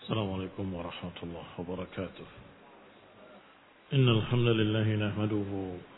السلام عليكم ورحمة الله وبركاته. إن الحمد لله نحمده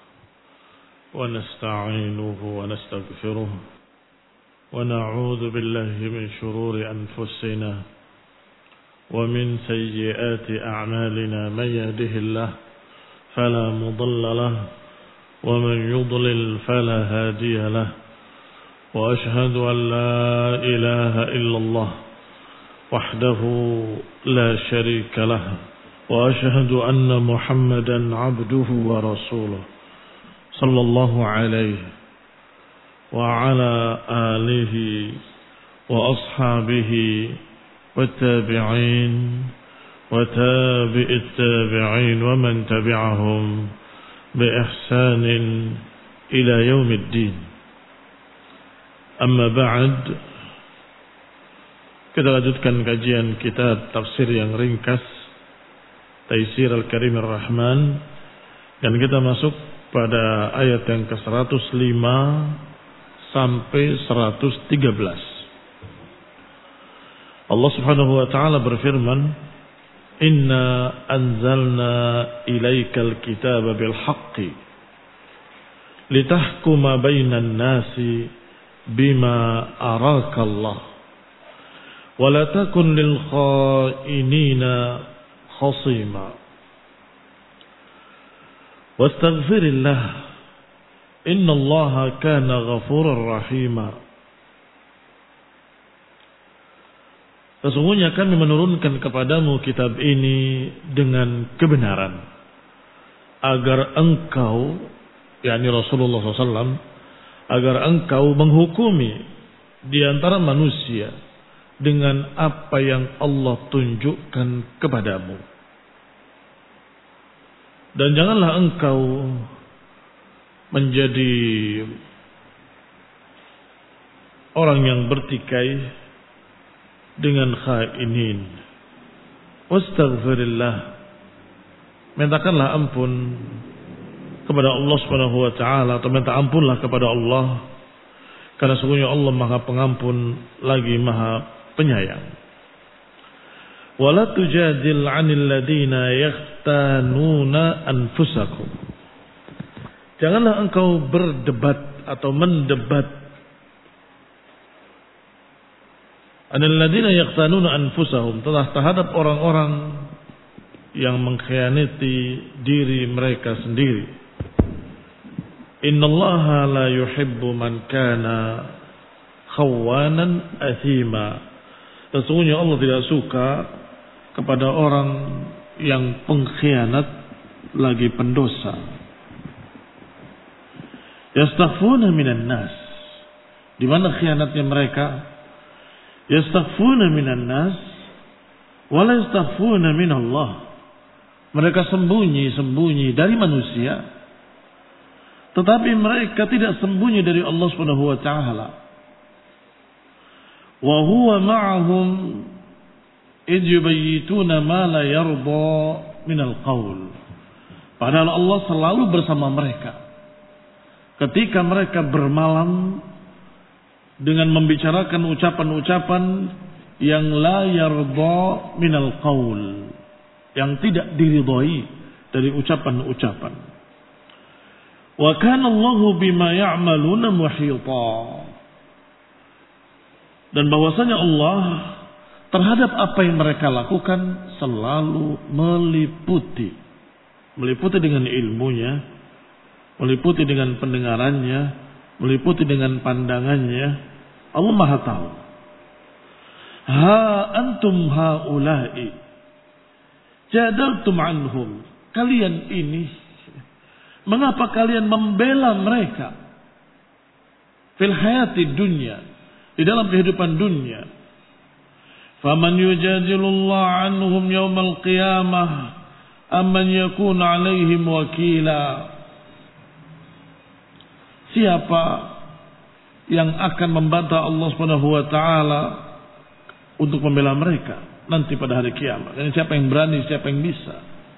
ونستعينه ونستغفره ونعوذ بالله من شرور أنفسنا ومن سيئات أعمالنا. من يهده الله فلا مضل له ومن يضلل فلا هادي له. وأشهد أن لا إله إلا الله وحده لا شريك له وأشهد أن محمدا عبده ورسوله صلى الله عليه وعلى آله وأصحابه والتابعين وتابع التابعين ومن تبعهم بإحسان إلى يوم الدين. أما بعد, kita lanjutkan kajian kitab tafsir yang ringkas Taisir Al-Karim Ar-Rahman, dan kita masuk pada ayat yang ke-105 sampai 113. Allah Subhanahu wa taala berfirman, "Inna anzalna ilaikal kitaba bil haqqi litahkuma bainan nasi bima arakallah ولا تكن للخائنين خصيما واستغفر الله إن الله كان غفورا رحيما." Sesungguhnya kami menurunkan kepadamu kitab ini dengan kebenaran, agar engkau, yakni Rasulullah SAW, agar engkau menghukumi di antara manusia dengan apa yang Allah tunjukkan kepadamu. Dan janganlah engkau menjadi orang yang bertikai dengan khainin. Wastaghfirillah, mintakanlah ampun kepada Allah Subhanahu wa taala, atau minta ampunlah kepada Allah, karena sesungguhnya Allah Maha Pengampun lagi Maha Penyayang. Wala tujadil 'anil ladina yakhtanuna anfusakum. Janganlah engkau berdebat atau mendebat 'anil ladina yakhtanuna anfusahum, terhadap orang-orang yang mengkhianati diri mereka sendiri. Innallaha la yuhibbu man kana khawanan athima. Sesungguhnya Allah tidak suka kepada orang yang pengkhianat lagi pendosa. Yastaghfuna minan nas. Di mana khianatnya mereka? Yastaghfuna minan nas wa la yastaghfuna minallah. Mereka sembunyi-sembunyi dari manusia, tetapi mereka tidak sembunyi dari Allah Subhanahu wa taala. Wa huwa ma'ahum idh yubayyituna ma la yarda minal qaul. Padahal Allah selalu bersama mereka ketika mereka bermalam dengan membicarakan ucapan-ucapan yang la yarda minal qaul, yang tidak diridhai dari ucapan-ucapan. Wa kana Allahu bima ya'maluna muhita. Dan bahwasanya Allah terhadap apa yang mereka lakukan selalu meliputi dengan ilmunya, meliputi dengan pendengarannya, meliputi dengan pandangannya. Allah Maha tahu. Ha antum haula'i jadaltum anhum. Kalian ini, mengapa kalian membela mereka fil hayati dunya, di dalam kehidupan dunia? Faman yujadilullah anhum yawmal qiyamah amman yakun alaihim wakila. Siapa yang akan membantah Allah Subhanahu wa taala untuk membela mereka nanti pada hari kiamat? Dan siapa yang berani, siapa yang bisa?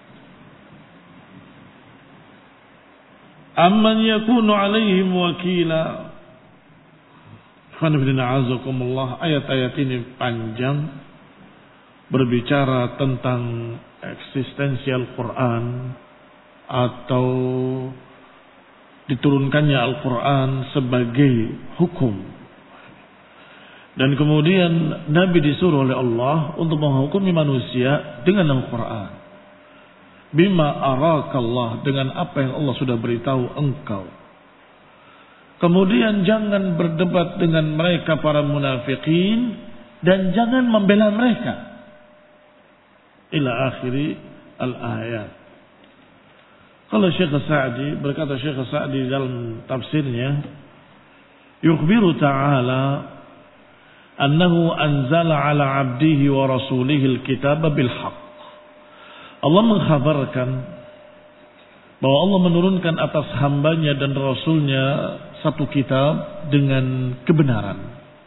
Amman yakunu alaihim wakila. Ayat-ayat ini panjang berbicara tentang eksistensi Al-Quran atau diturunkannya Al-Quran sebagai hukum. Dan kemudian Nabi disuruh oleh Allah untuk menghukumi manusia dengan Al-Quran. Bima arakallah, dengan apa yang Allah sudah beritahu engkau. Kemudian jangan berdebat dengan mereka para munafikin dan jangan membela mereka. Ila akhiri al-ayat. Kalau Syekh Sa'di, berkata Syekh Sa'di dalam tafsirnya, yukhbiru ta'ala annahu anzala ala abdihi wa rasulihi al-kitaba bil haqq. Allah mengkhabarkan bahwa Allah menurunkan atas hambanya dan rasulnya satu kitab dengan kebenaran.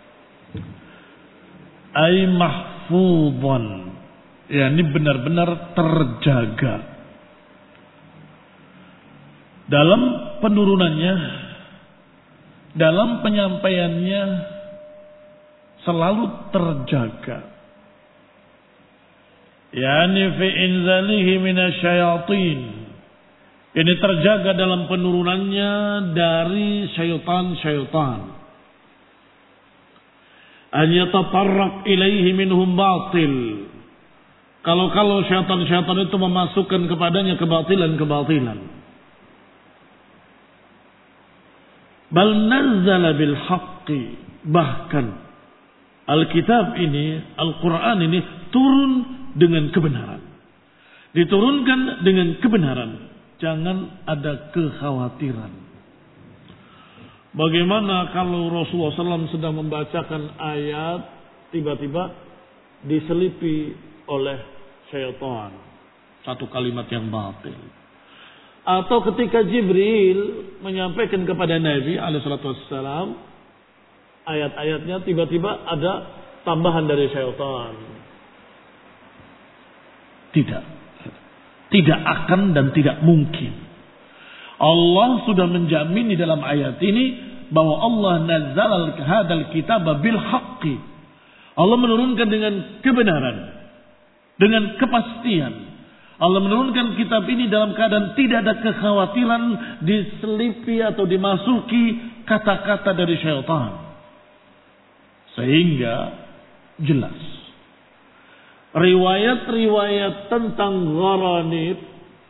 Ay mahfudhan, yakni benar-benar terjaga. Dalam penurunannya, dalam penyampaiannya selalu terjaga. Yani fi inzalihi minasyayatin. Ini terjaga dalam penurunannya dari syaitan-syaitan. An yatatarraq ilaihi minhum batil. Kalau syaitan-syaitan itu memasukkan kepadanya kebatilan-kebatilan. Bal nazzala bil haqqi. Bahkan Alkitab ini, Al-Quran ini turun dengan kebenaran. Diturunkan dengan kebenaran. Jangan ada kekhawatiran. Bagaimana kalau Rasulullah SAW sedang membacakan ayat, tiba-tiba diselipi oleh syaitan satu kalimat yang batil. Atau ketika Jibril menyampaikan kepada Nabi alaihissalam ayat-ayatnya, tiba-tiba ada tambahan dari syaitan. Tidak akan dan tidak mungkin. Allah sudah menjamin di dalam ayat ini bahwa Allah nazzal hadzal kitaba bil haqqi. Allah menurunkan dengan kebenaran, dengan kepastian. Allah menurunkan kitab ini dalam keadaan tidak ada kekhawatiran diselipi atau dimasuki kata-kata dari syaitan. Sehingga jelas riwayat-riwayat tentang gharanib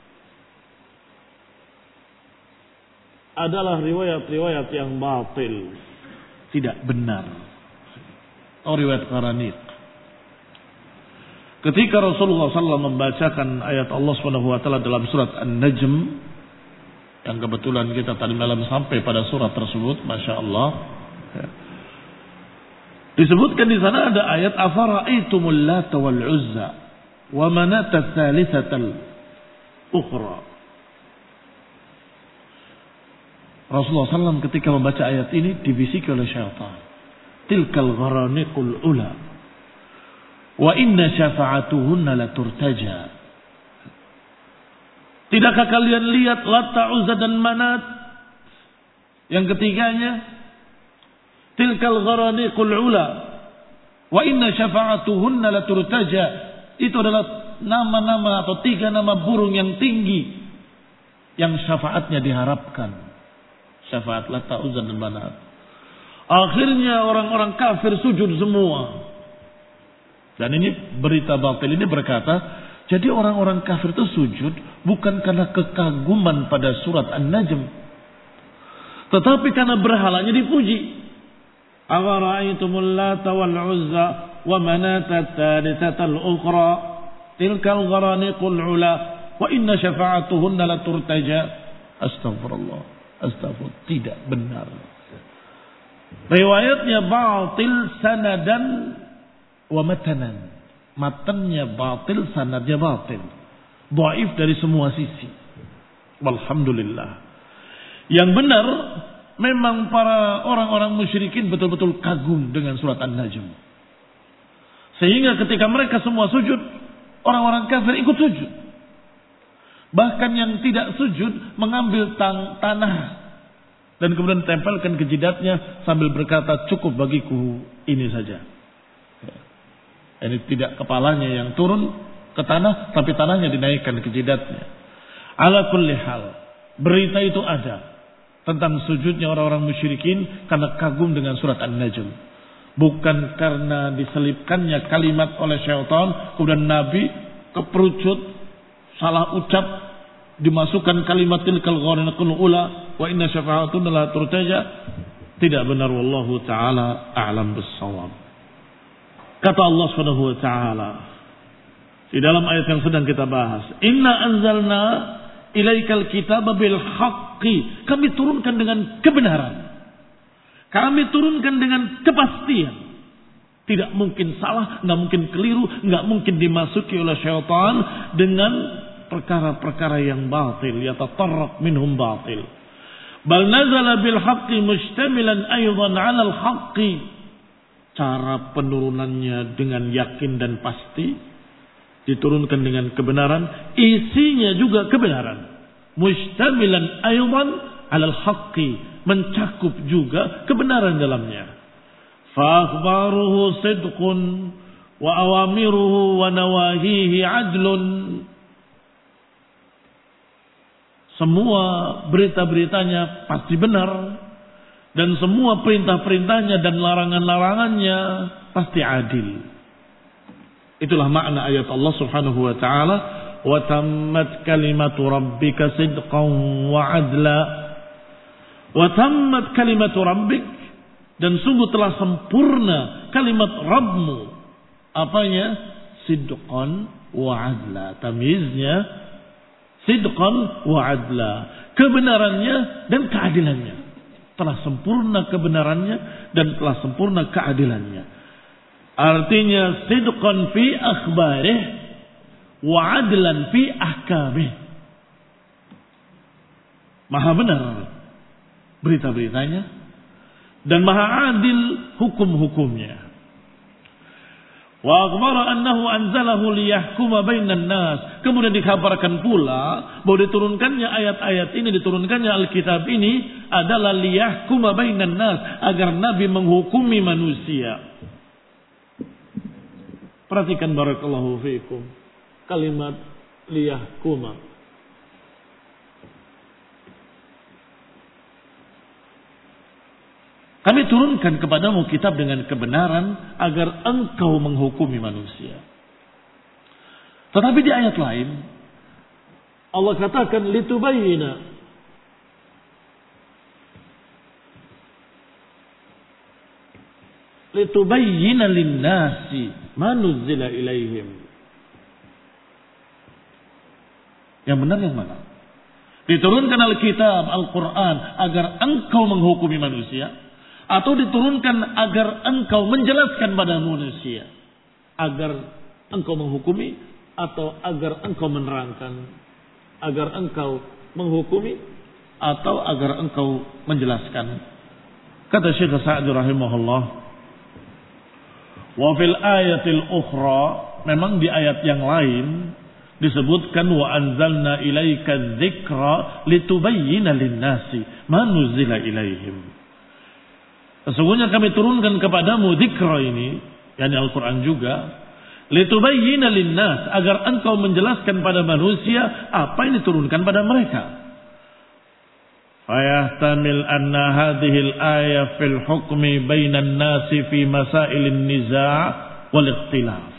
adalah riwayat-riwayat yang batil, tidak benar. Riwayat gharanib. Ketika Rasulullah SAW membacakan ayat Allah SWT dalam surat An-Najm, yang kebetulan kita tadi malam sampai pada surat tersebut, Masya Allah, disebutkan di sana ada ayat afara'aitumul Lata wal Uzza wa manata tsalitsatal ukhra. Rasulullah SAW ketika membaca ayat ini dibisiki oleh syaitan. Tilkal gharaniqul ula wa inna syafa'atuhunna laturtaja. Tidakkah kalian lihat Lata, Uzza dan Manat? Yang ketiganya tilkal gharaniqul ula wa inna syafa'atuhunna laturtaja. Itu adalah nama-nama atau 3 nama burung yang tinggi yang syafaatnya diharapkan. Syafaat Lata, Uzza dan Manat. Akhirnya orang-orang kafir sujud semua. Dan ini berita batil ini berkata, jadi orang-orang kafir itu sujud bukan karena kekaguman pada surat An-Najm, tetapi karena berhalanya dipuji. Afara'aitumul Lata wal Uzza wa manata tsalitsatal ukhra tilkal gharaniqul ula wa inna syafa'atuhunna laturtaja. Astagfirullah. Tidak benar. Riwayatnya batil sanadan wa matanan. Matannya batil, sanadnya batil. Dhaif dari semua sisi. Walhamdulillah. Yang benar, memang para orang-orang musyrikin betul-betul kagum dengan surat An-Najm. Sehingga ketika mereka semua sujud, orang-orang kafir ikut sujud. Bahkan yang tidak sujud mengambil tanah dan kemudian tempelkan ke jidatnya sambil berkata, cukup bagiku ini saja. Ini tidak kepalanya yang turun ke tanah, tapi tanahnya dinaikkan ke jidatnya. Ala kulli hal, berita itu ada tentang sujudnya orang-orang musyrikin karena kagum dengan surat An-Najm. Bukan karena diselipkannya kalimat oleh syaitan, kemudian Nabi keperucut, salah ucap, dimasukkan kalimat tilkal gharanakul ula wa inna syafa'atun la turtaja. Tidak benar, wallahu taala a'lam bis-shawab. Kata Allah Subhanahu wa taala di dalam ayat yang sedang kita bahas, inna anzalna ilaikal kitaba bil haqqi. Kami turunkan dengan kebenaran. Kami turunkan dengan kepastian. Tidak mungkin salah, enggak mungkin keliru, enggak mungkin dimasuki oleh syaitan dengan perkara-perkara yang batil, yatatarraq minhum batil. Bal nazala bil haqqi mustamilan aidan 'ala al haqqi. Cara penurunannya dengan yakin dan pasti, diturunkan dengan kebenaran, isinya juga kebenaran. Mustamilan aidan 'ala al haqqi, mencakup juga kebenaran dalamnya. Fa akhbaruhu sidqun wa awamiruhu wa nawahihi adlun. Semua berita-beritanya pasti benar, dan semua perintah-perintahnya dan larangan-larangannya pasti adil. Itulah makna ayat Allah Subhanahu wa taala, wa tammat kalimatu rabbika sidqan wa adla. Wa tammat kalimatu rabbik, dan sungguh telah sempurna kalimat Rabbmu. Apanya? Sidqan wa adla. Tamyiznya sidqan wa adla. Kebenarannya dan keadilannya. Telah sempurna kebenarannya dan telah sempurna keadilannya. Artinya sidqan fi akhbarih wa adlan fi ahkamih. Maha benar berita-beritanya dan maha adil hukum-hukumnya. Wa akhbara annahu anzalahu liyahkuma bainan nas. Kemudian dikabarkan pula bahwa diturunkannya ayat-ayat ini, diturunkannya Alkitab ini adalah liyahkuma bainan nas, agar Nabi menghukumi manusia. Perhatikan barakallahu fiikum kalimat liyahkuma. Kami turunkan kepadamu kitab dengan kebenaran agar engkau menghukumi manusia. Tetapi di ayat lain Allah katakan litubayyina. Litubayyina lin-nasi ma nuzzila ilaihim. Yang benar yang mana? Diturunkan Alkitab, Al-Quran agar engkau menghukumi manusia, atau diturunkan agar engkau menjelaskan pada manusia, agar engkau menghukumi, atau agar engkau menerangkan, agar engkau menghukumi, atau agar engkau menjelaskan. Kata Syekh Sa'di rahimahullah, wa fil ayatil ukhra, memang di ayat yang lain disebutkan wa anzalna ilaika dzikra litubayyina lin-nasi ma nuzila ilaihim. Sesungguhnya kami turunkan kepadamu dzikra ini, yakni Al-Quran juga, litubayyina lin-nas, agar engkau menjelaskan pada manusia apa yang diturunkan pada mereka. Fayahtamil anna hadhihi al-ayah fil hukmi bainan nasi fi masailin niza' wal ikhtilaf.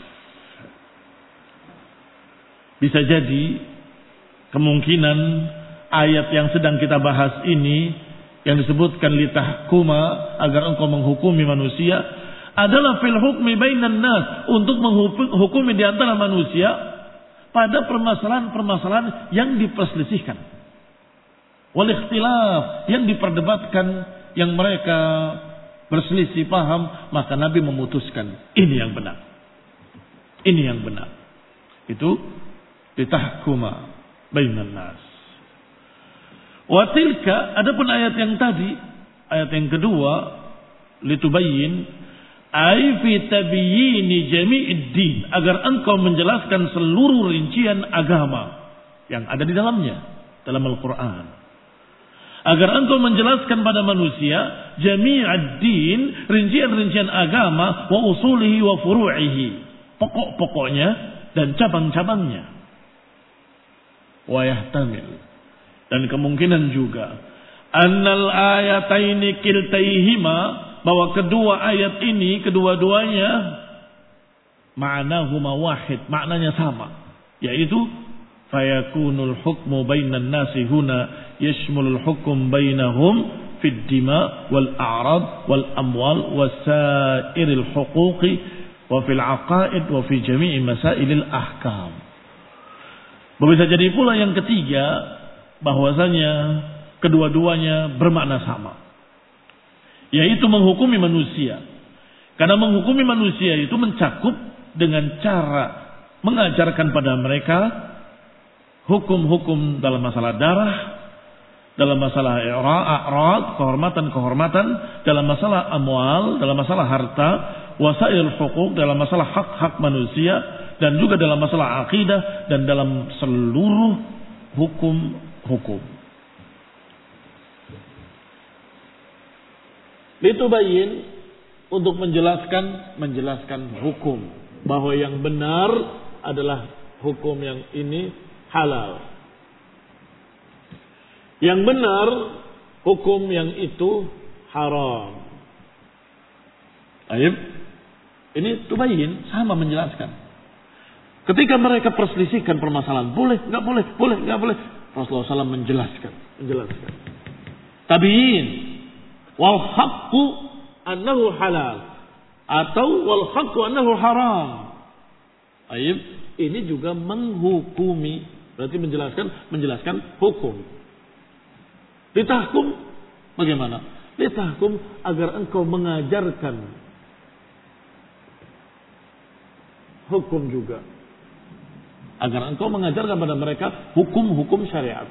Bisa jadi kemungkinan ayat yang sedang kita bahas ini yang disebutkan litahkuma, agar engkau menghukumi manusia, adalah fil hukmi bainan nas, untuk menghukumi di antara manusia pada permasalahan-permasalahan yang diperselisihkan, wal ikhtilaf, yang diperdebatkan, yang mereka berselisih paham, maka Nabi memutuskan ini yang benar, ini yang benar. Itu litahkuma bainan nas. Wa tilka, adapun ayat yang tadi, ayat yang kedua, litubayyin ay fi tabyini jami'id din, agar engkau menjelaskan seluruh rincian agama yang ada di dalamnya dalam Al-Qur'an. Agar engkau menjelaskan pada manusia jami'ad din, rincian-rincian agama, wa usulihi wa furu'ihi, pokok-pokoknya dan cabang-cabangnya. Wa yahtamil, dan kemungkinan juga annal ayataini kiltaihima, bahwa kedua ayat ini kedua-duanya ma'nahuma wahid, maknanya sama, yaitu fayakunul hukmu bainan nasi huna yashmulul hukum bainahum fid dima wal a'rad wal amwal wasairil huquqi wa fil aqaid wa fi jami'i masailil ahkam. Bisa jadi pula yang ketiga, bahwasanya kedua-duanya bermakna sama, yaitu menghukumi manusia. Karena menghukumi manusia itu mencakup dengan cara mengajarkan pada mereka hukum-hukum dalam masalah darah, dalam masalah a'rad, kehormatan-kehormatan, dalam masalah amwal, dalam masalah harta, wasail huquq, dalam masalah hak-hak manusia, dan juga dalam masalah akidah, dan dalam seluruh hukum-hukum. Litubayyin, untuk menjelaskan hukum, bahwa yang benar adalah hukum yang ini halal. Yang benar hukum yang itu haram. Ayib, ini tubayyin, sama menjelaskan. Ketika mereka perselisihkan permasalahan, boleh, nggak boleh, boleh, nggak boleh, Rasulullah SAW menjelaskan. Tabiin, wal haqqu annahu halal, atau wal haqqu annahu haram. Ayib, ini juga menghukumi, berarti menjelaskan hukum. Litahkum, bagaimana? Litahkum, agar engkau mengajarkan hukum juga. Agar engkau mengajarkan pada mereka hukum-hukum syariat.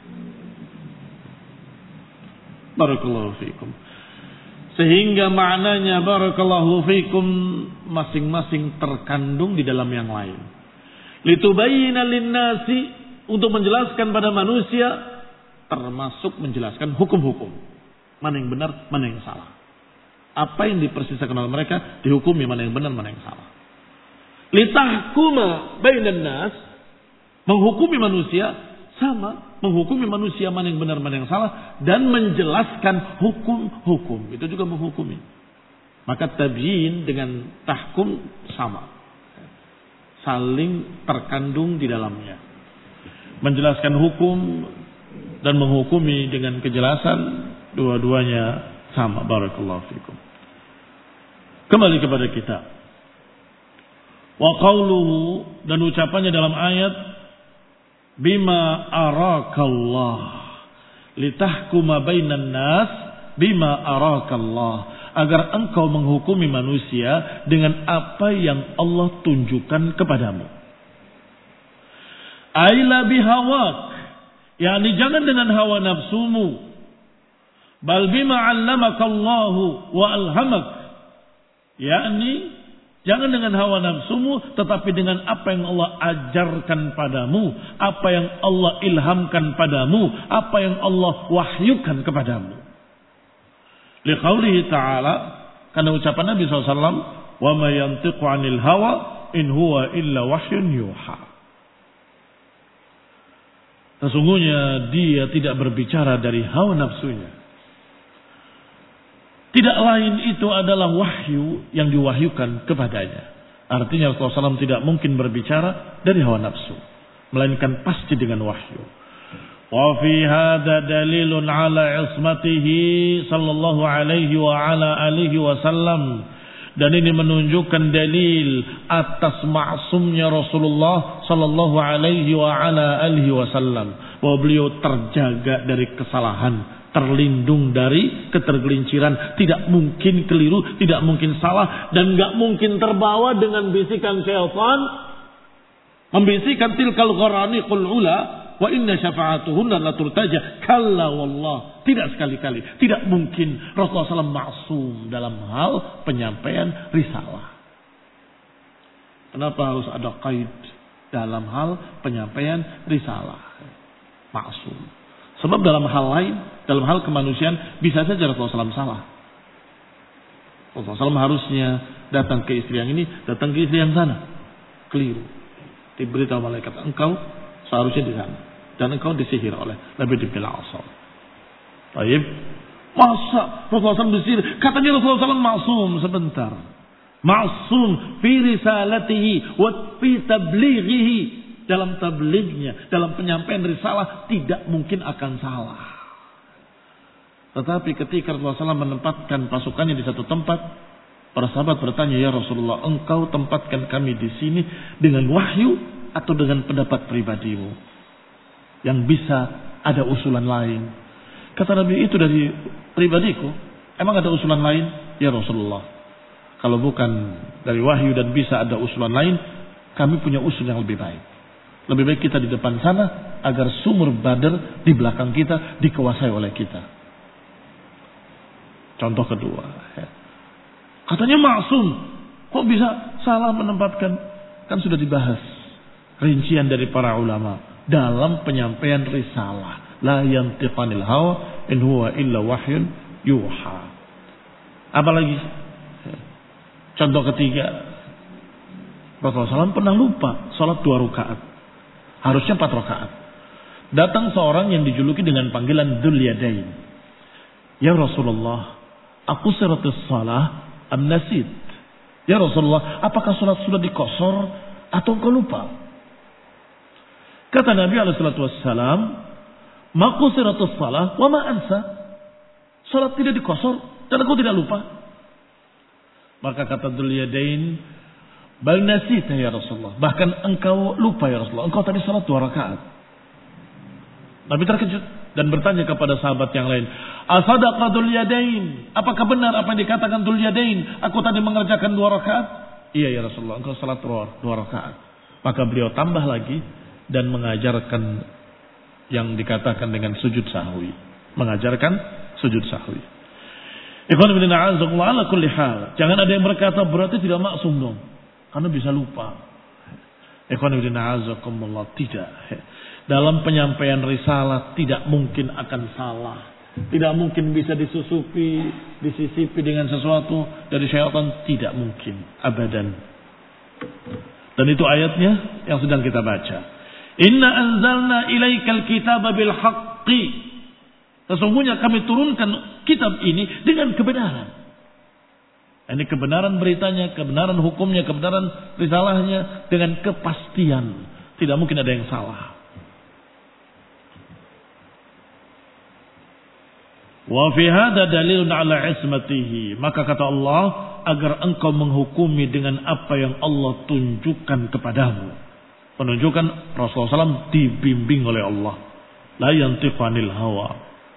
Barakallahu fikum. Sehingga maknanya barakallahu fikum masing-masing terkandung di dalam yang lain. Litubayyina linnasi, untuk menjelaskan pada manusia, termasuk menjelaskan hukum-hukum. Mana yang benar, mana yang salah. Apa yang dipersisakan oleh mereka dihukumi, mana yang benar, mana yang salah. Litahkuma bainan nas, menghukumi manusia, sama menghukumi manusia mana yang benar mana yang salah, dan menjelaskan hukum-hukum itu juga menghukumi. Maka tabyin dengan tahkum sama, saling terkandung di dalamnya. Menjelaskan hukum dan menghukumi dengan kejelasan, dua-duanya sama. Barakallahu fikum. Kembali kepada kitab. Wa qawluhu, dan ucapannya dalam ayat, bima arakallah litahkuma bainan nas bima arakallah, agar engkau menghukumi manusia dengan apa yang Allah tunjukkan kepadamu. Aila bihawak, yakni jangan dengan hawa nafsumu, bal bima 'allamakallahu wa alhamak, yakni jangan dengan hawa nafsumu, tetapi dengan apa yang Allah ajarkan padamu, apa yang Allah ilhamkan padamu, apa yang Allah wahyukan kepadamu. Liqaulihi ta'ala, karena ucapan Nabi SAW, wa ma yantiqu 'anil hawa in huwa illa wahyun yuha. Sesungguhnya dia tidak berbicara dari hawa nafsunya. Tidak lain itu adalah wahyu yang diwahyukan kepadanya. Artinya Rasulullah SAW tidak mungkin berbicara dari hawa nafsu, melainkan pasti dengan wahyu. Wa fi hadza dalilun ala ismatihi sallallahu alaihi wa ala alihi wasallam. Dan ini menunjukkan dalil atas maksumnya Rasulullah sallallahu alaihi wa ala alihi wasallam, bahwa beliau terjaga dari kesalahan, terlindung dari ketergelinciran, tidak mungkin keliru, tidak mungkin salah, dan gak mungkin terbawa dengan bisikan syaitan, membisikkan tilkal gharaniqul ula wa inna syafa'atuhunna la turtaja. Kalla wallah, tidak sekali-kali, tidak mungkin Rasulullah SAW maksum dalam hal penyampaian risalah. Kenapa harus ada qaid dalam hal penyampaian risalah? Maksum. Sebab dalam hal lain, dalam hal kemanusiaan, bisa saja Rasulullah SAW salah. Rasulullah SAW harusnya datang ke istri yang ini, datang ke istri yang sana. Keliru. Diberitahu malaikat, engkau seharusnya di sana. Dan engkau disihir oleh Labid bin al-Asam. Baik. Masa Rasulullah SAW disihir? Katanya Rasulullah SAW maksum. Sebentar. Maksum fi risalatihi wa fi tablighihi. Dalam tablignya, dalam penyampaian risalah tidak mungkin akan salah. Tetapi ketika Rasulullah SAW menempatkan pasukannya di satu tempat, para sahabat bertanya, ya Rasulullah, engkau tempatkan kami di sini dengan wahyu atau dengan pendapat pribadimu yang bisa ada usulan lain? Kata Nabi, itu dari pribadiku. Emang ada usulan lain? Ya Rasulullah, kalau bukan dari wahyu dan bisa ada usulan lain, kami punya usul yang lebih baik. Lebih baik kita di depan sana agar sumur Badar di belakang kita dikuasai oleh kita. Contoh kedua, katanya maksum, kok bisa salah menempatkan? Kan sudah dibahas rincian dari para ulama dalam penyampaian risalah. La yantiqu 'anil hawa in huwa illa wahyun yuha. Apalagi contoh ketiga, Rasulullah SAW pernah lupa sholat 2 rakaat. Harusnya 4 rakaat. Datang seorang yang dijuluki dengan panggilan Dzul Yadain. Ya Rasulullah, aku siratus salah am nasid. Ya Rasulullah, apakah sholat sudah dikosor atau engkau lupa? Kata Nabi SAW, maku siratus salah wa ma ansa. Sholat tidak dikosor dan aku tidak lupa. Maka kata Dzul Yadain, bal nasita ya Rasulullah. Bahkan engkau lupa ya Rasulullah. Engkau tadi salat 2 rakaat. Nabi terkejut dan bertanya kepada sahabat yang lain, asadaqa Dzul Yadain? Apakah benar apa yang dikatakan Dzul Yadain? Aku tadi mengerjakan 2 rakaat. Iya ya Rasulullah, engkau salat 2 rakaat. Maka beliau tambah lagi dan mengajarkan yang dikatakan dengan sujud sahwi. Mengajarkan sujud sahwi. Ikhwan fillah a'azakumullah ala kulli hal. Jangan ada yang berkata berarti tidak maksum dong, karena bisa lupa. Ikhwan fillah a'azakumullah, tidak. Dalam penyampaian risalah tidak mungkin akan salah. Tidak mungkin bisa disusupi, disisipi dengan sesuatu dari syaitan, tidak mungkin, abadan. Dan itu ayatnya yang sedang kita baca. Inna anzalna ilaikal kitaba bil haqqi. Sesungguhnya kami turunkan kitab ini dengan kebenaran. Ini kebenaran beritanya, kebenaran hukumnya, kebenaran risalahnya dengan kepastian. Tidak mungkin ada yang salah. Wa fi hadza dalilun ala ismatihi. Maka kata Allah, agar engkau menghukumi dengan apa yang Allah tunjukkan kepadamu. Penunjukan Rasulullah SAW dibimbing oleh Allah. La yantiqu 'anil hawa.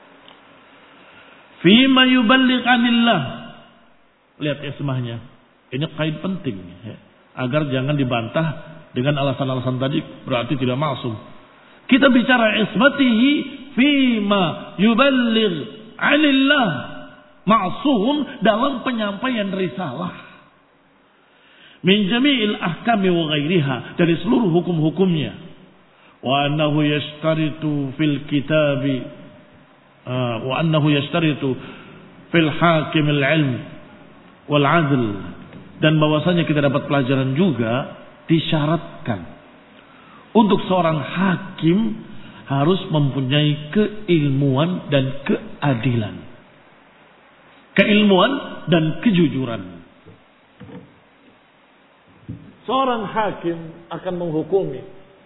Fima yuballigh 'anillah. Lihat ismahnya. Ini kait penting. Agar jangan dibantah dengan alasan-alasan tadi berarti tidak maksum. Kita bicara ismatihi fima yuballigh 'anillah. Maksum dalam penyampaian risalah. Min jami'il ahkami wa ghairiha, dari seluruh hukum-hukumnya. Wa annahu yashtaritu fil kitabi wa annahu yashtaritu fil hakim al-ilm wal 'adl, dan bahwasanya kita dapat pelajaran juga disyaratkan untuk seorang hakim harus mempunyai keilmuan dan keadilan. Keilmuan dan kejujuran. Seorang hakim akan menghukumi.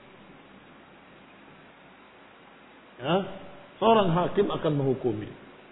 Ya, seorang hakim akan menghukumi.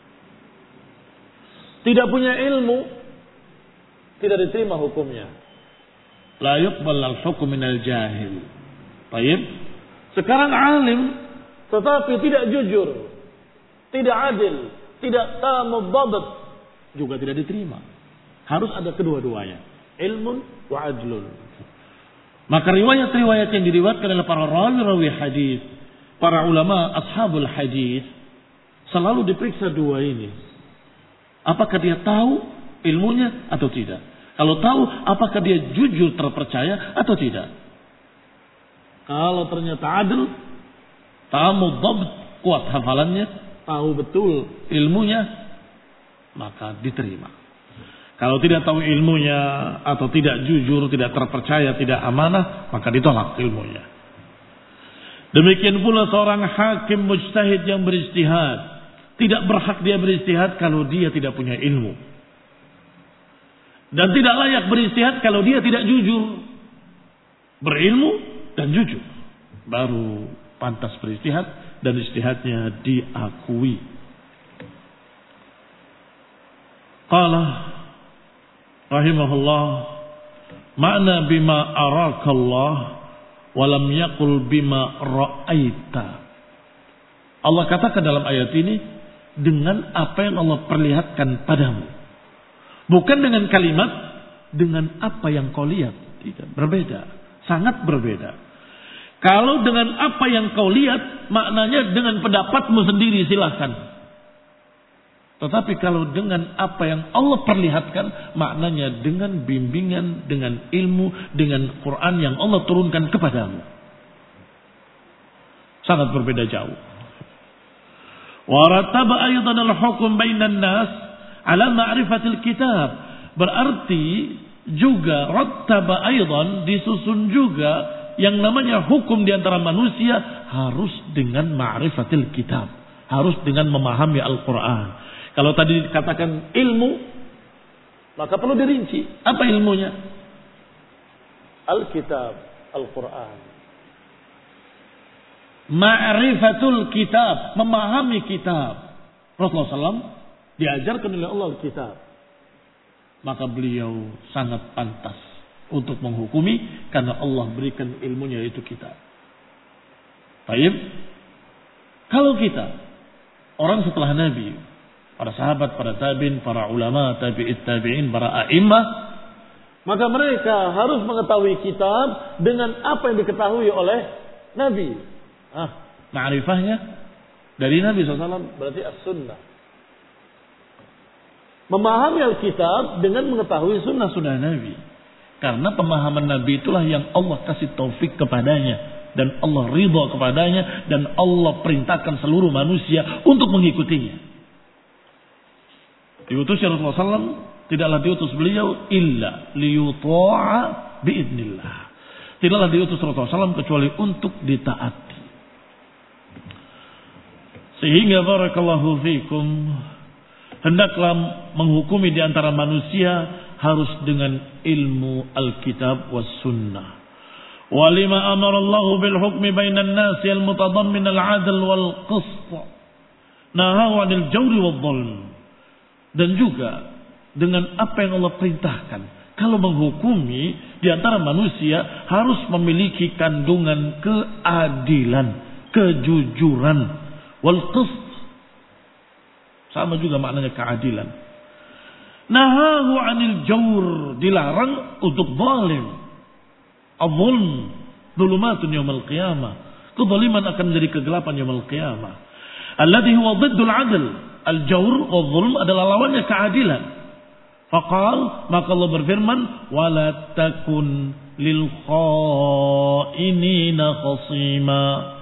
Tidak punya ilmu, tidak diterima hukumnya. La yuqbal al-hukm min al-jahil. Baik. Sekarang alim tetapi tidak jujur, tidak adil, tidak tamu dhabt, juga tidak diterima. Harus ada kedua-duanya. Ilmun wa adlun. Maka riwayat-riwayat yang diriwayatkan oleh para rawi-rawi hadis, para ulama ashabul hadis, selalu diperiksa dua ini. Apakah dia tahu ilmunya atau tidak? Kalau tahu, apakah dia jujur terpercaya atau tidak? Kalau ternyata adil, tamu dhabt, kuat hafalannya, tahu betul ilmunya, maka diterima. Kalau tidak tahu ilmunya atau tidak jujur, tidak terpercaya, tidak amanah, maka ditolak ilmunya. Demikian pula seorang hakim mujtahid yang beristihad, tidak berhak dia beristihad kalau dia tidak punya ilmu. Dan tidak layak beristihad kalau dia tidak jujur. Berilmu dan jujur, baru pantas beristihad dan istihadnya diakui. Qala rahimahullah, makna bima arakallah walam yaqul bima ra'aita. Allah katakan dalam ayat ini dengan apa yang Allah perlihatkan padamu, bukan dengan kalimat dengan apa yang kau lihat. Tidak, berbeda, sangat berbeda. Kalau dengan apa yang kau lihat, maknanya dengan pendapatmu sendiri, silahkan. Tetapi kalau dengan apa yang Allah perlihatkan, maknanya dengan bimbingan, dengan ilmu, dengan Quran yang Allah turunkan kepadamu. Sangat berbeda jauh. Warattaba aydan al-hukm bainan nas ala ma'rifatil kitab. Berarti juga rattaba aydan, disusun juga yang namanya hukum di antara manusia harus dengan ma'rifatil kitab, harus dengan memahami Al-Quran. Kalau tadi dikatakan ilmu, maka perlu dirinci. Apa ilmunya? Al-kitab, Al-Quran. Ma'rifatul kitab, memahami kitab. Rasulullah SAW diajarkan oleh Allah kitab. Maka beliau sangat pantas untuk menghukumi karena Allah berikan ilmunya itu kitab. Baik. Kalau kita, orang setelah Nabi, para sahabat, para tabi'in, para ulama, tabi'it tabi'in, para a'immah, maka mereka harus mengetahui kitab dengan apa yang diketahui oleh Nabi. Ma'rifahnya dari Nabi SAW berarti as-sunnah. Memahami Alkitab dengan mengetahui sunnah-sunnah Nabi. Karena pemahaman Nabi itulah yang Allah kasih taufik kepadanya. Dan Allah ridha kepadanya. Dan Allah perintahkan seluruh manusia untuk mengikutinya. Diutus Rasulullah SAW, tidaklah diutus beliau illa liyuta'a biidnillah. Tidaklah diutus Rasulullah SAW kecuali untuk ditaati. Sehingga barakallahu fikum, hendaklah menghukumi di antara manusia harus dengan ilmu Alkitab was sunnah. Walima amara Allah bil hukmi bainan nas al-mutadammin al-'adl wal qist. Nahaw 'anil jawri wal dhulm. Dan juga dengan apa yang Allah perintahkan. Kalau menghukumi di antara manusia harus memiliki kandungan keadilan, kejujuran, wal qist. Sama juga maknanya keadilan. Nahahu 'anil jawr, dilarang untuk zalim. Al-zulm dhulumatun yaumil qiyamah. Kezaliman akan menjadi kegelapan yaumil qiyamah. Alladhi huwa dhiddul 'adl. Al-jawr wa zulm adalah lawannya keadilan. Faqal, maka Allah berfirman, wala takun lil khainina khasima.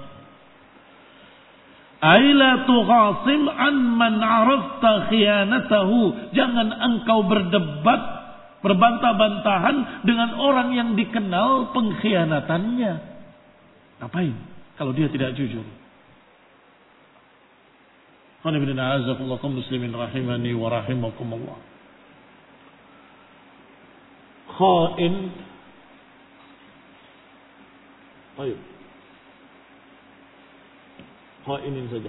Aila tughasim an man 'arafta khiyanatahu. Jangan engkau berdebat, berbantah-bantahan dengan orang yang dikenal pengkhianatannya. Ngapain kalau dia tidak jujur? Qul inna a'udzubillahi muslimin rahimani wa rahimakumullah. Khain. Ayo. Khainin saja.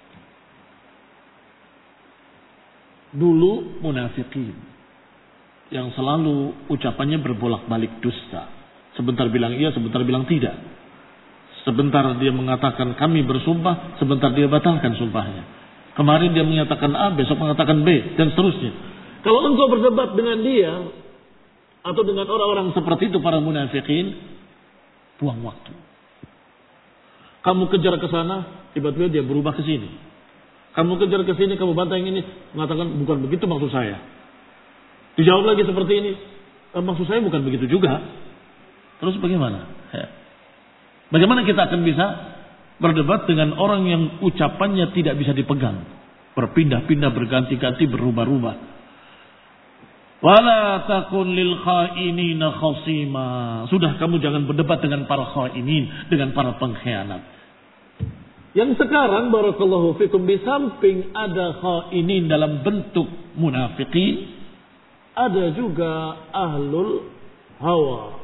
Dulu munafikin yang selalu ucapannya berbolak-balik dusta. Sebentar bilang iya, sebentar bilang tidak. Sebentar dia mengatakan kami bersumpah, sebentar dia batalkan sumpahnya. Kemarin dia menyatakan A, besok mengatakan B, dan seterusnya. Kalau engkau berdebat dengan dia atau dengan orang-orang seperti itu, para munafikin, buang waktu. Kamu kejar ke sana, tiba-tiba dia berubah ke sini. Kamu kejar ke sini, kamu bantah yang ini, mengatakan bukan begitu maksud saya. Dijawab lagi seperti ini, maksud saya bukan begitu juga. Terus bagaimana? Bagaimana kita akan bisa berdebat dengan orang yang ucapannya tidak bisa dipegang, berpindah-pindah, berganti-ganti, berubah-ubah? Wala takun lil khainina khasima. Sudah, kamu jangan berdebat dengan para khainin, dengan para pengkhianat. Yang sekarang barakallahu fikum, di samping ada khainin dalam bentuk munafikin, ada juga ahlul hawa.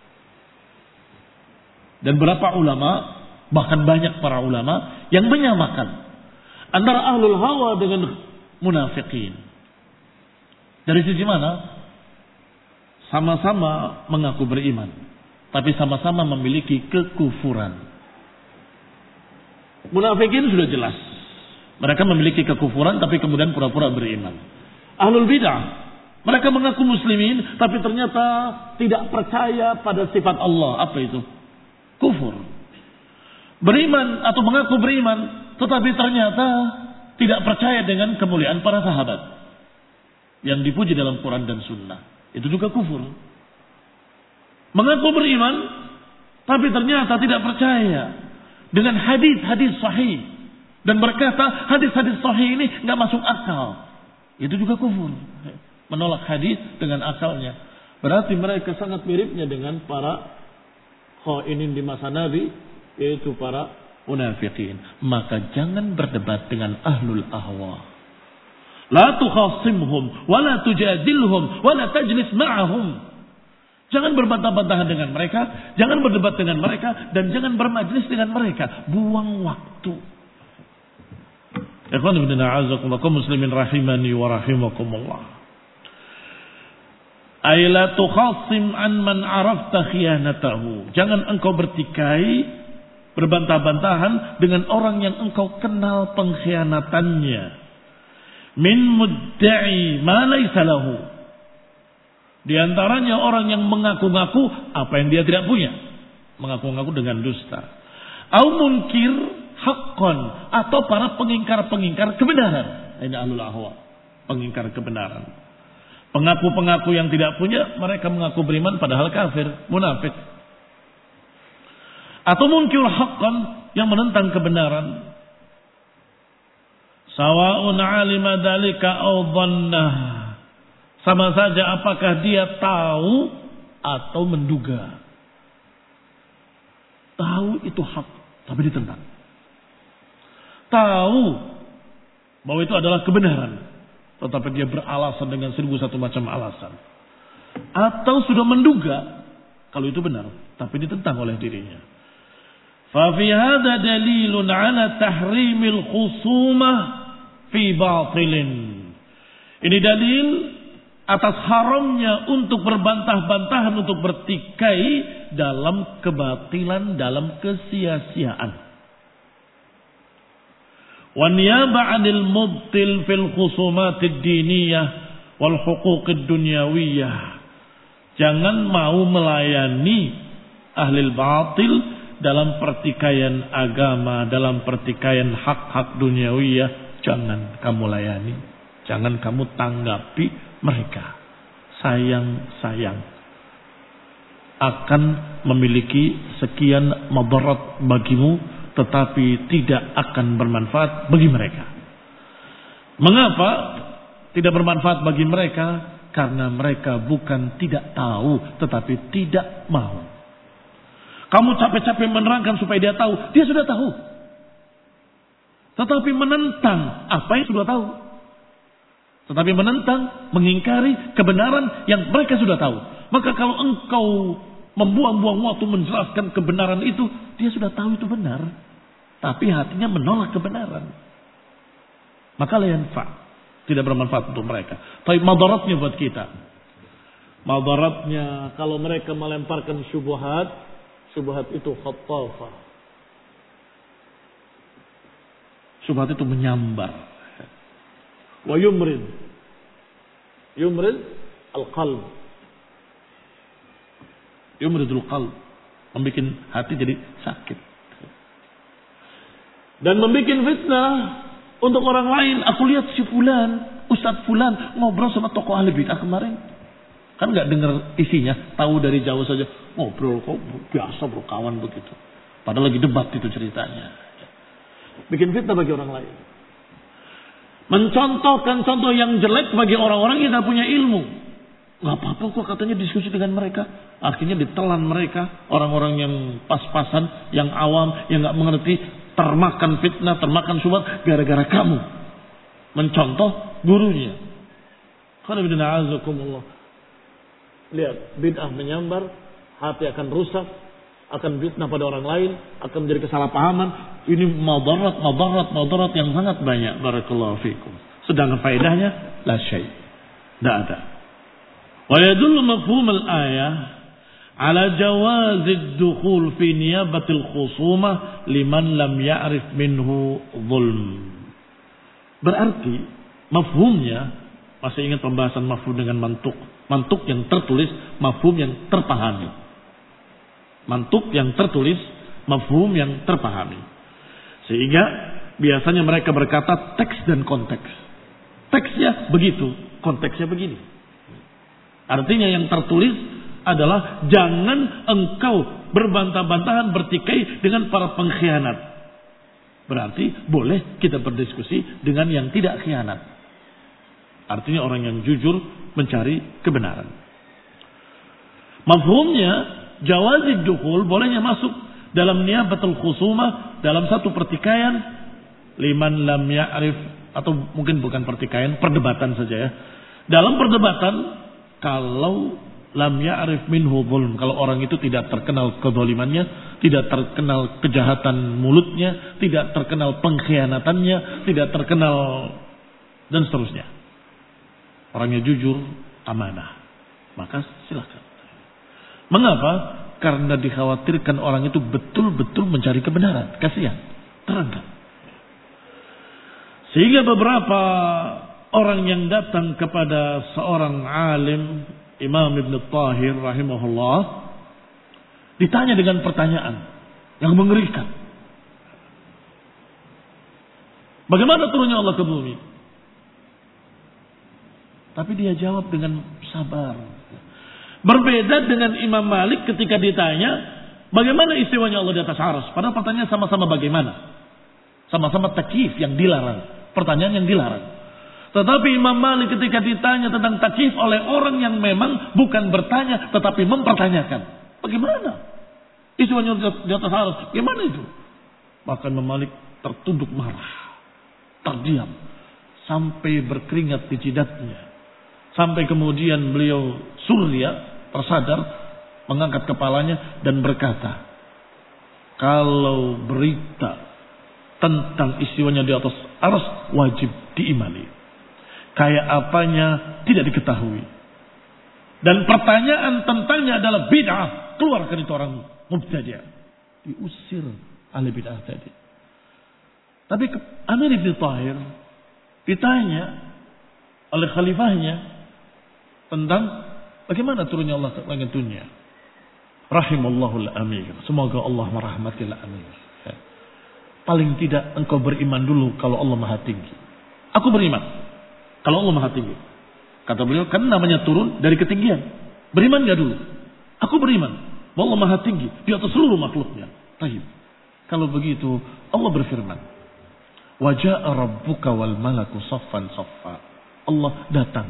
Dan berapa ulama, bahkan banyak para ulama yang menyamakan antara ahlul hawa dengan munafikin. Dari sisi mana? Sama-sama mengaku beriman, tapi sama-sama memiliki kekufuran. Munafikin sudah jelas, mereka memiliki kekufuran tapi kemudian pura-pura beriman. Ahlul bid'ah, mereka mengaku muslimin tapi ternyata tidak percaya pada sifat Allah. Apa itu? Kufur. Beriman atau mengaku beriman tetapi ternyata tidak percaya dengan kemuliaan para sahabat yang dipuji dalam Quran dan Sunnah. Itu juga kufur. Mengaku beriman tapi ternyata tidak percaya dengan hadis-hadis sahih dan berkata hadis-hadis sahih ini nggak masuk akal. Itu juga kufur. Menolak hadis dengan akalnya. Berarti mereka sangat miripnya dengan para khainin di masa Nabi, yaitu para munafikin. Maka jangan berdebat dengan ahlul ahwa. La tukhasimhum wa la tujadilhum wa la tajlis ma'ahum. Jangan berbantah-bantahan dengan mereka, jangan berdebat dengan mereka, dan jangan bermajlis dengan mereka. Buang waktu. Ikhwan ibn a'azakumullah, muslimin rahimani wa rahimakumullah. Ay la tukhasim an man arafta khiyanatahu. Jangan engkau bertikai, berbantah-bantahan dengan orang yang engkau kenal pengkhianatannya. Min mudda'i ma laysa lahu. Di antaranya orang yang mengaku-ngaku apa yang dia tidak punya. Mengaku-ngaku dengan dusta. Au munkir haqqan, atau para pengingkar-pengingkar kebenaran. Ini ahlul ahwa, pengingkar kebenaran. Pengaku-pengaku yang tidak punya, mereka mengaku beriman padahal kafir, munafik. Atau munkir haqqan, yang menentang kebenaran. Sawa'un 'alima dzalika aw dhannah. Sama saja apakah dia tahu atau menduga. Tahu itu hak, tapi ditentang. Tahu bahwa itu adalah kebenaran, tetapi dia beralasan dengan 1001 macam alasan. Atau sudah menduga kalau itu benar, tapi ditentang oleh dirinya. Fa fi hadza dalilun 'ala tahrimil khusumah fi batilin. Ini dalil atas haramnya untuk berbantah-bantahan, untuk bertikai dalam kebatilan, dalam kesia-siaan. Wa niyaba 'anil mubtil fil khusumatid diniyah wal huquqid dunyawiyah. Jangan mau melayani ahlil batil dalam pertikaian agama, dalam pertikaian hak-hak dunyawiyah. Jangan kamu layani, jangan kamu tanggapi mereka. Sayang-sayang akan memiliki sekian madarat bagimu, tetapi tidak akan bermanfaat bagi mereka. Mengapa tidak bermanfaat bagi mereka? Karena mereka bukan tidak tahu, tetapi tidak mau. Kamu capek-capek menerangkan supaya dia tahu, dia sudah tahu. Tetapi menentang apa yang sudah tahu. Tetapi menentang, mengingkari kebenaran yang mereka sudah tahu. Maka kalau engkau membuang-buang waktu menjelaskan kebenaran itu, dia sudah tahu itu benar. Tapi hatinya menolak kebenaran. Maka la yanfa', tidak bermanfaat untuk mereka. Tapi madaratnya buat kita. Madaratnya kalau mereka melemparkan syubhat, syubhat itu khattafah. Syubhat itu menyambar. Wa yumrid. Yumrid al-qalb. Yumridul qalb. Membikin hati jadi sakit. Dan membikin fitnah untuk orang lain. Aku lihat si fulan, Ustadz fulan ngobrol sama tokoh ahli bid'ah kemarin. Kan gak dengar isinya, tahu dari jauh saja. Ngobrol kok biasa berkawan begitu. Padahal lagi debat itu ceritanya. Bikin fitnah bagi orang lain. Mencontohkan contoh yang jelek bagi orang-orang yang tidak punya ilmu. Nggak apa-apa kok katanya diskusi dengan mereka. Akhirnya ditelan mereka, orang-orang yang pas-pasan, yang awam, yang nggak mengerti, termakan fitnah, termakan syubhat gara-gara kamu mencontoh gurunya. Lihat, bid'ah menyambar, hati akan rusak, akan fitnah pada orang lain, akan menjadi kesalahpahaman. Ini madarat yang sangat banyak. Barakallahu fikum. Sedangkan faedahnya la syai'. Tidak ada. Wa yadullu mafhum al-ayah ala jawaz ad-dukhul fi niyabatil khusumah liman lam ya'rif minhu zulm. Berarti mafhumnya, masih ingat pembahasan mafhum dengan mantuk. Mantuk yang tertulis, mafhum yang terpahami. Mantuk yang tertulis, mafhum yang terpahami. Sehingga biasanya mereka berkata teks dan konteks. Teksnya begitu, konteksnya begini. Artinya yang tertulis adalah jangan engkau berbantah-bantahan, bertikai dengan para pengkhianat. Berarti boleh kita berdiskusi dengan yang tidak khianat. Artinya orang yang jujur mencari kebenaran. Mafhumnya jawazid dukhul, bolehnya masuk dalam niyabatul khusumah, dalam satu pertikaian, liman lam ya'rif, atau mungkin bukan pertikaian, perdebatan saja ya. Dalam perdebatan, kalau lam ya'rif minhu zulm, kalau orang itu tidak terkenal kezalimannya, tidak terkenal kejahatan mulutnya, tidak terkenal pengkhianatannya, tidak terkenal dan seterusnya. Orangnya jujur, amanah, maka silakan. Mengapa? Karena dikhawatirkan orang itu betul-betul mencari kebenaran. Kasihan, terangkan. Sehingga beberapa orang yang datang kepada seorang alim, Imam Ibn Tahir rahimahullah, ditanya dengan pertanyaan yang mengerikan. Bagaimana turunnya Allah ke bumi? Tapi dia jawab dengan sabar. Berbeda dengan Imam Malik ketika ditanya, bagaimana istiwanya Allah di atas arsy? Padahal pertanyaan sama-sama bagaimana? Sama-sama takyif yang dilarang. Pertanyaan yang dilarang. Tetapi Imam Malik ketika ditanya tentang takyif oleh orang yang memang bukan bertanya, tetapi mempertanyakan. Bagaimana istiwanya di atas arsy? Bagaimana itu? Maka Imam Malik tertunduk marah. Terdiam. Sampai berkeringat di jidatnya. Sampai kemudian beliau surya tersadar, mengangkat kepalanya dan berkata, kalau berita tentang istiwanya di atas arsy wajib diimani. Kayak apanya tidak diketahui. Dan pertanyaan tentangnya adalah bid'ah. Keluarkan itu orang mubtadi'. Diusir ahli bid'ah tadi. Tapi Amir Ibn Tahir ditanya oleh khalifahnya tentang bagaimana turunnya Allah ke langit dunia. Rahimallahul amir. Semoga Allah merahmati al-amir. Ya. Paling tidak engkau beriman dulu kalau Allah Maha Tinggi. Aku beriman kalau Allah Maha Tinggi. Kata beliau, kan namanya turun dari ketinggian. Beriman gak dulu? Aku beriman bahwa Allah Maha Tinggi di atas seluruh makhluknya. Baik. Kalau begitu Allah berfirman, wa jaa rabbuka wal malaku saffan saffa. Allah datang.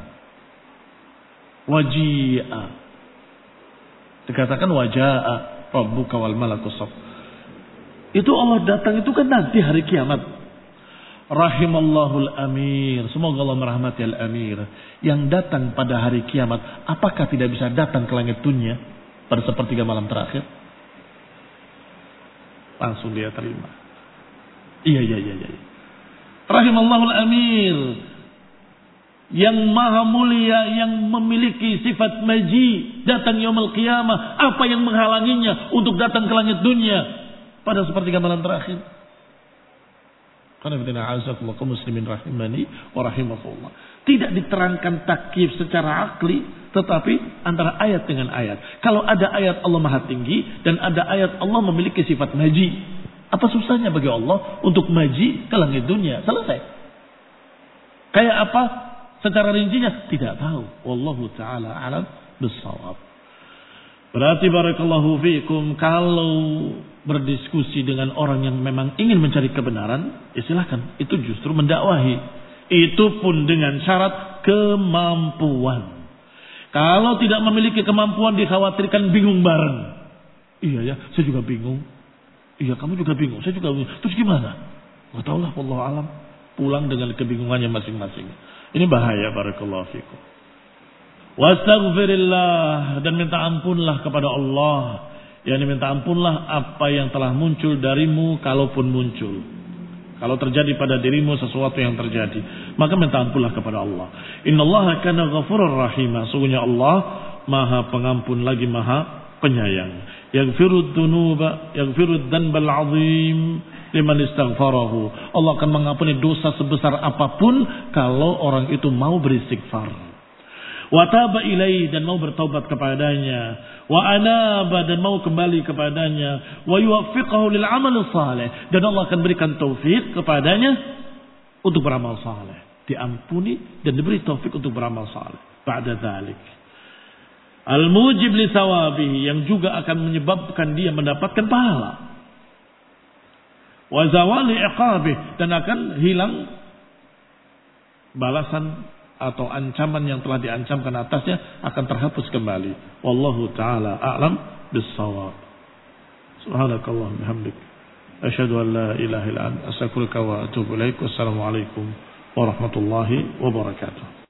Waji'a. Dikatakan waja'a rabbuka wal malaku saff. Itu Allah datang itu kan nanti hari kiamat. Rahimallahul amir. Semoga Allah merahmati al-amir. Yang datang pada hari kiamat, apakah tidak bisa datang ke langit dunia pada sepertiga malam terakhir? Langsung dia terima. Iya. Rahimallahul amir. Yang maha mulia, yang memiliki sifat maji, datang yaumul qiyamah. Apa yang menghalanginya untuk datang ke langit dunia pada sepertiga malam terakhir? Kaum muslimin rahimani wa rahimakumullah. Tidak diterangkan takyif secara akli, tetapi antara ayat dengan ayat. Kalau ada ayat Allah Maha Tinggi dan ada ayat Allah memiliki sifat maji, apa susahnya bagi Allah untuk maji ke langit dunia? Selesai. Kayak apa? Secara rincinya tidak tahu. Wallahu taala alam bissawab. Berarti barakallahu fiikum, kalau berdiskusi dengan orang yang memang ingin mencari kebenaran, ya silakan. Itu justru mendakwahi. Itu pun dengan syarat kemampuan. Kalau tidak memiliki kemampuan dikhawatirkan bingung bareng. Iya ya, saya juga bingung. Iya, kamu juga bingung, saya juga bingung. Terus gimana? Gak tahu lah, wallahu alam. Pulang dengan kebingungannya masing-masing. Ini bahaya, barakallahu fikum. Wastaghfirillah, dan minta ampunlah kepada Allah. Yani minta ampunlah apa yang telah muncul darimu, kalaupun muncul. Kalau terjadi pada dirimu sesuatu yang terjadi, maka minta ampunlah kepada Allah. Innallaha kana ghafurur rahima. Sungguhnya Allah Maha Pengampun lagi Maha Penyayang. Yaghfirud dzunuba, yaghfirud dzanbal 'azim liman istaghfarahu. Allah akan mengampuni dosa sebesar apapun kalau orang itu mau beristighfar. Wa taba ilaihi, dan mau bertaubat kepadanya. Wa anaba, dan mau kembali kepadanya. Wa yuwaffiqahu lil amal salih, dan Allah akan berikan taufik kepadanya untuk beramal saleh. Diampuni dan diberi taufik untuk beramal saleh. Ba'da dzalik al-mujib li thawabihi, yang juga akan menyebabkan dia mendapatkan pahala. Wa zawali iqabih, dan akan hilang balasan atau ancaman yang telah diancamkan atasnya akan terhapus kembali. Wallahu taala a'lam bis-shawab. Subhanakallah bihamdik, asyhadu an la ilaha illa anta, astaghfiruka wa atubu ilaik. Wassalamu alaikum warahmatullahi wabarakatuh.